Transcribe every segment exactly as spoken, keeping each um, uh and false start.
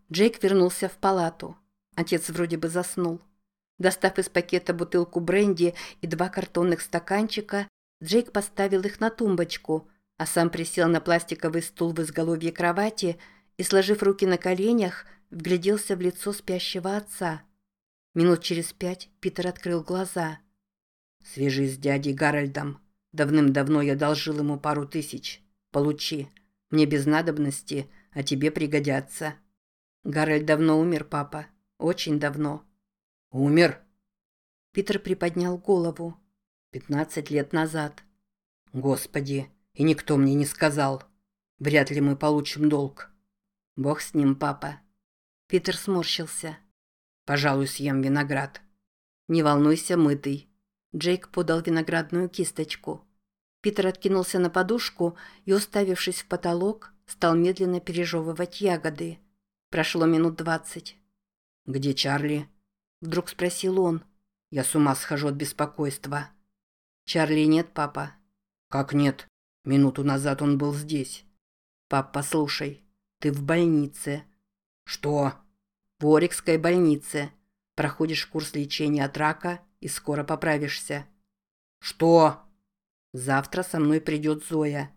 Джейк вернулся в палату. Отец вроде бы заснул. Достав из пакета бутылку бренди и два картонных стаканчика, Джейк поставил их на тумбочку, а сам присел на пластиковый стул в изголовье кровати и, сложив руки на коленях, вгляделся в лицо спящего отца. Минут через пять Питер открыл глаза. «Свяжись с дядей Гарольдом. Давным-давно я одолжил ему пару тысяч. Получи. Мне без надобности, а тебе пригодятся». «Гарольд давно умер, папа. Очень давно». «Умер?» Питер приподнял голову. «Пятнадцать лет назад». «Господи, и никто мне не сказал. Вряд ли мы получим долг». «Бог с ним, папа». Питер сморщился. «Пожалуй, съем виноград». «Не волнуйся, мытый». Джейк подал виноградную кисточку. Питер откинулся на подушку и, уставившись в потолок, стал медленно пережевывать ягоды. Прошло минут двадцать. «Где Чарли?» – вдруг спросил он. «Я с ума схожу от беспокойства». «Чарли нет, папа». «Как нет? Минуту назад он был здесь». «Пап, послушай, ты в больнице». «Что?» «В Орикской больнице. Проходишь курс лечения от рака и скоро поправишься». «Что?» «Завтра со мной придет Зоя».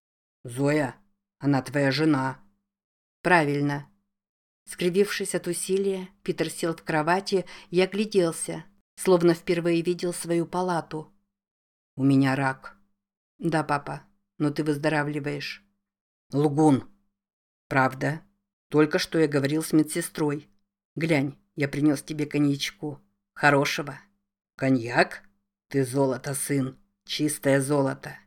«Зоя? Она твоя жена». «Правильно». Скривившись от усилия, Питер сел в кровати и огляделся, словно впервые видел свою палату. «У меня рак». «Да, папа, но ты выздоравливаешь». «Лгун». «Правда. Только что я говорил с медсестрой. Глянь, я принес тебе коньячку. Хорошего». «Коньяк? Ты золото, сын. Чистое золото».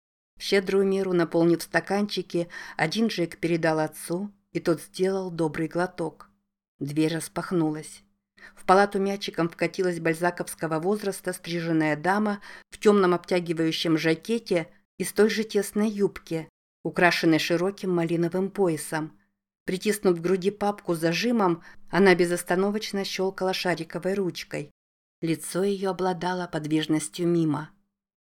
В щедрую меру наполнив стаканчики, один Джек передал отцу, и тот сделал добрый глоток. Дверь распахнулась. В палату мячиком вкатилась бальзаковского возраста стриженная дама в темном обтягивающем жакете и столь же тесной юбке, украшенной широким малиновым поясом. Притиснув к груди папку с зажимом, она безостановочно щелкала шариковой ручкой. Лицо ее обладало подвижностью мима.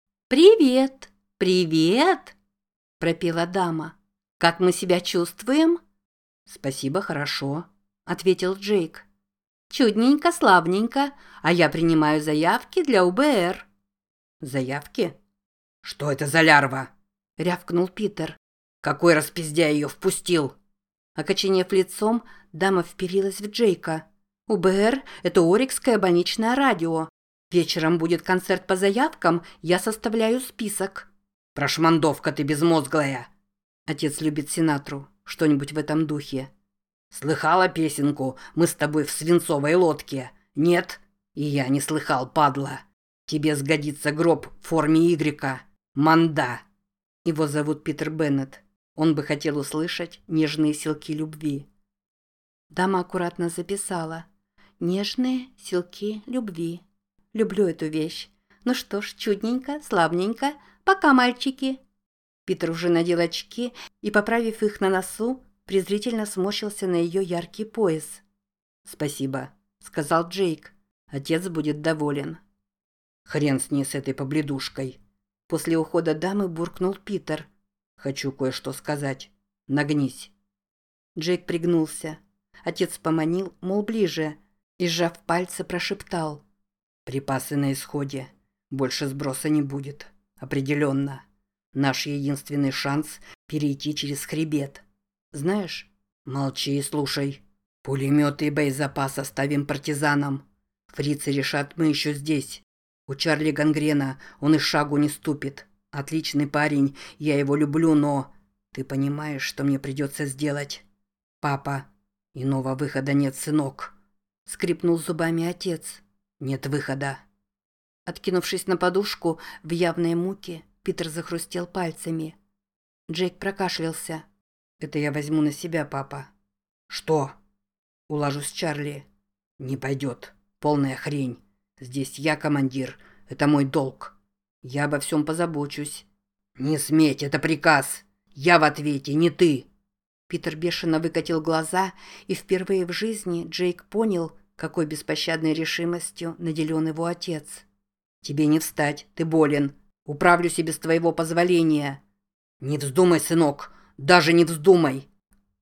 «Привет! Привет!» – пропела дама. «Как мы себя чувствуем?» «Спасибо, хорошо», – ответил Джейк. «Чудненько, славненько, а я принимаю заявки для УБР». «Заявки? Что это за лярва?» – рявкнул Питер. «Какой распиздяй ее впустил?» Окоченев лицом, дама вперилась в Джейка. «УБР – это Орикское больничное радио. Вечером будет концерт по заявкам, я составляю список». «Прошмандовка ты безмозглая!» Отец любит Синатру. Что-нибудь в этом духе. «Слыхала песенку «Мы с тобой в свинцовой лодке»? Нет? И я не слыхал, падла. Тебе сгодится гроб в форме Y. Манда». Его зовут Питер Беннет. Он бы хотел услышать нежные силки любви. Дама аккуратно записала. «Нежные силки любви». Люблю эту вещь. Ну что ж, чудненько, славненько. Пока, мальчики. Питер уже надел очки и, поправив их на носу, презрительно сморщился на ее яркий пояс. «Спасибо», — сказал Джейк. «Отец будет доволен». «Хрен с ней, с этой побледушкой». После ухода дамы буркнул Питер. «Хочу кое-что сказать. Нагнись». Джейк пригнулся. Отец поманил, мол, ближе, и, сжав пальцы, прошептал. «Припасы на исходе. Больше сброса не будет. Определенно. Наш единственный шанс – перейти через хребет. Знаешь? Молчи и слушай. Пулеметы и боезапас оставим партизанам. Фрицы решат, мы еще здесь. У Чарли гангрена, он и шагу не ступит. Отличный парень, я его люблю, но... Ты понимаешь, что мне придется сделать? Папа, иного выхода нет, сынок. Скрипнул зубами отец. Нет выхода. Откинувшись на подушку в явной муке, Питер захрустел пальцами. Джейк прокашлялся. «Это я возьму на себя, папа». «Что?» «Улажу с Чарли». «Не пойдет. Полная хрень. Здесь я командир. Это мой долг. Я обо всем позабочусь». «Не сметь, это приказ. Я в ответе, не ты». Питер бешено выкатил глаза, и впервые в жизни Джейк понял, какой беспощадной решимостью наделен его отец. «Тебе не встать, ты болен. Управлюсь и без твоего позволения». «Не вздумай, сынок, даже не вздумай!»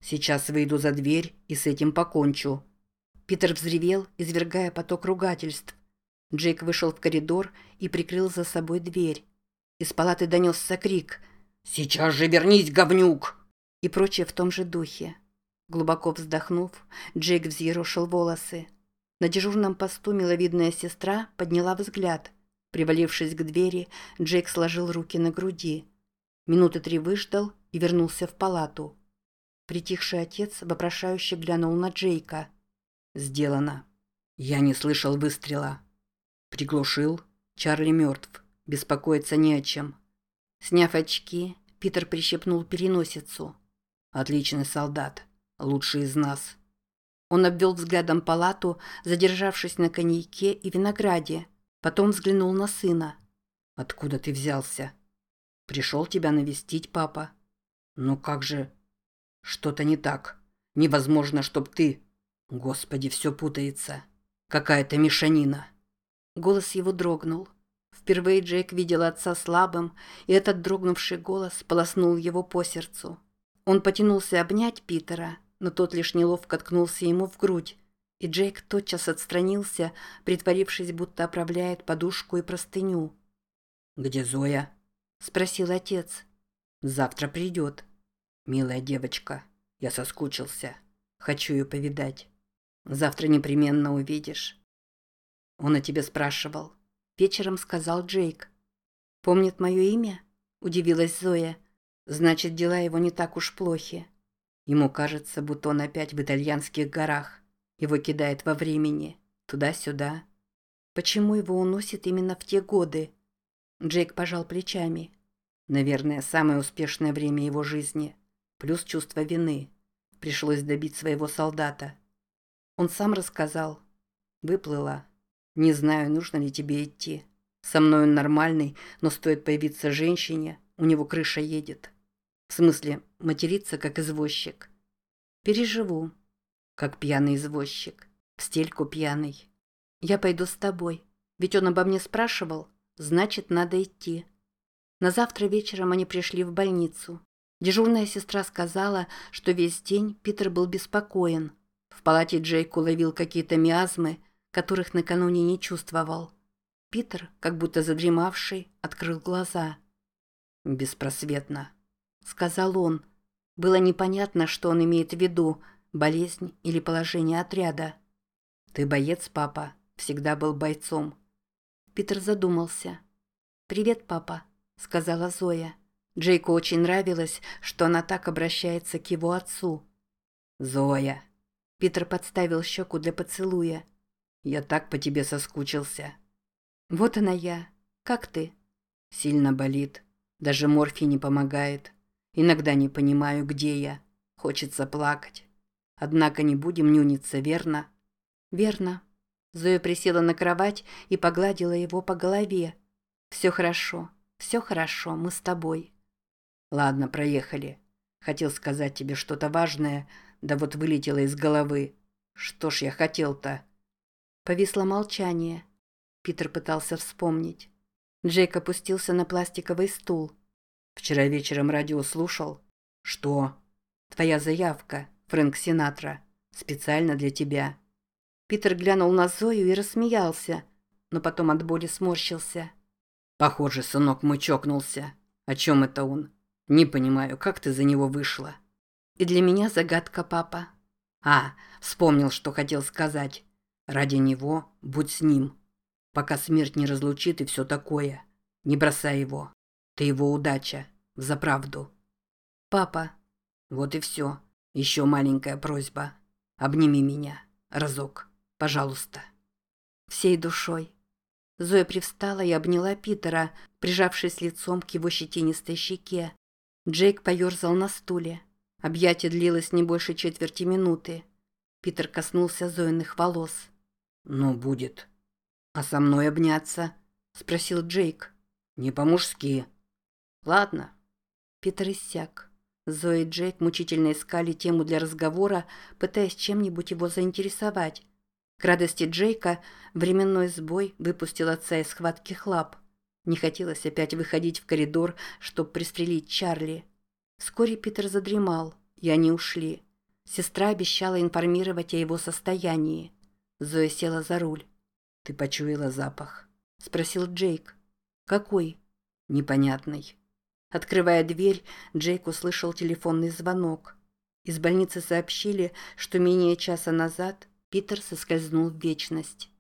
Сейчас выйду за дверь и с этим покончу». Питер взревел, извергая поток ругательств. Джейк вышел в коридор и прикрыл за собой дверь. Из палаты донесся крик «Сейчас же вернись, говнюк!» и прочее в том же духе. Глубоко вздохнув, Джейк взъерошил волосы. На дежурном посту миловидная сестра подняла взгляд. Привалившись к двери, Джейк сложил руки на груди. Минуты три выждал и вернулся в палату. Притихший отец вопрошающе глянул на Джейка. «Сделано. Я не слышал выстрела. Приглушил. Чарли мертв. Беспокоиться не о чем». Сняв очки, Питер прищипнул переносицу. «Отличный солдат. Лучший из нас». Он обвел взглядом палату, задержавшись на коньяке и винограде. Потом взглянул на сына. «Откуда ты взялся?» «Пришел тебя навестить, папа». «Ну как же...» «Что-то не так. Невозможно, чтоб ты...» «Господи, все путается. Какая-то мешанина». Голос его дрогнул. Впервые Джейк видел отца слабым, и этот дрогнувший голос полоснул его по сердцу. Он потянулся обнять Питера, но тот лишь неловко ткнулся ему в грудь, и Джейк тотчас отстранился, притворившись, будто оправляет подушку и простыню. «Где Зоя?» – спросил отец. «Завтра придет. Милая девочка, я соскучился. Хочу ее повидать. Завтра непременно увидишь». «Он о тебе спрашивал», – вечером сказал Джейк. «Помнит мое имя?» – удивилась Зоя. «Значит, дела его не так уж плохи». Ему кажется, будто он опять в итальянских горах. Его кидает во времени, туда-сюда. Почему его уносит именно в те годы? Джейк пожал плечами. Наверное, самое успешное время его жизни. Плюс чувство вины. Пришлось добить своего солдата. Он сам рассказал. Выплыла. Не знаю, нужно ли тебе идти. Со мной он нормальный, но стоит появиться женщине, у него крыша едет. В смысле, материться, как извозчик. Переживу, как пьяный извозчик. В стельку пьяный. Я пойду с тобой. Ведь он обо мне спрашивал. Значит, надо идти. На завтра вечером они пришли в больницу. Дежурная сестра сказала, что весь день Питер был беспокоен. В палате Джейк уловил какие-то миазмы, которых накануне не чувствовал. Питер, как будто задремавший, открыл глаза. «Беспросветно», — сказал он. Было непонятно, что он имеет в виду, болезнь или положение отряда. «Ты боец, папа, всегда был бойцом». Питер задумался. «Привет, папа», — сказала Зоя. Джейку очень нравилось, что она так обращается к его отцу. «Зоя». Питер подставил щеку для поцелуя. «Я так по тебе соскучился». «Вот она я. Как ты?» «Сильно болит. Даже морфий не помогает. Иногда не понимаю, где я. Хочется плакать. Однако не будем нюниться, верно?» «Верно». Зоя присела на кровать и погладила его по голове. «Все хорошо, все хорошо, мы с тобой». «Ладно, проехали. Хотел сказать тебе что-то важное, да вот вылетело из головы. Что ж я хотел-то?» Повисло молчание. Питер пытался вспомнить. Джейк опустился на пластиковый стул. «Вчера вечером радио слушал». «Что?» «Твоя заявка, Фрэнк Синатра. Специально для тебя». Питер глянул на Зою и рассмеялся, но потом от боли сморщился. «Похоже, сынок мой чокнулся. О чем это он? Не понимаю, как ты за него вышла?» «И для меня загадка, папа». «А, вспомнил, что хотел сказать. Ради него будь с ним. Пока смерть не разлучит и все такое. Не бросай его. Ты его удача. Взаправду». «Папа». «Вот и все. Еще маленькая просьба. Обними меня. Разок. Пожалуйста». «Всей душой». Зоя привстала и обняла Питера, прижавшись лицом к его щетинистой щеке. Джейк поерзал на стуле. Объятие длилось не больше четверти минуты. Питер коснулся Зоиных волос. «Ну, будет». «А со мной обняться?» – спросил Джейк. «Не по-мужски». «Ладно». Питер иссяк. Зоя и Джейк мучительно искали тему для разговора, пытаясь чем-нибудь его заинтересовать. К радости Джейка временной сбой выпустил отца из схватких лап. Не хотелось опять выходить в коридор, чтобы пристрелить Чарли. Вскоре Питер задремал, и они ушли. Сестра обещала информировать о его состоянии. Зоя села за руль. «Ты почуяла запах?» – спросил Джейк. «Какой?» «Непонятный». Открывая дверь, Джейк услышал телефонный звонок. Из больницы сообщили, что менее часа назад Питер соскользнул в вечность.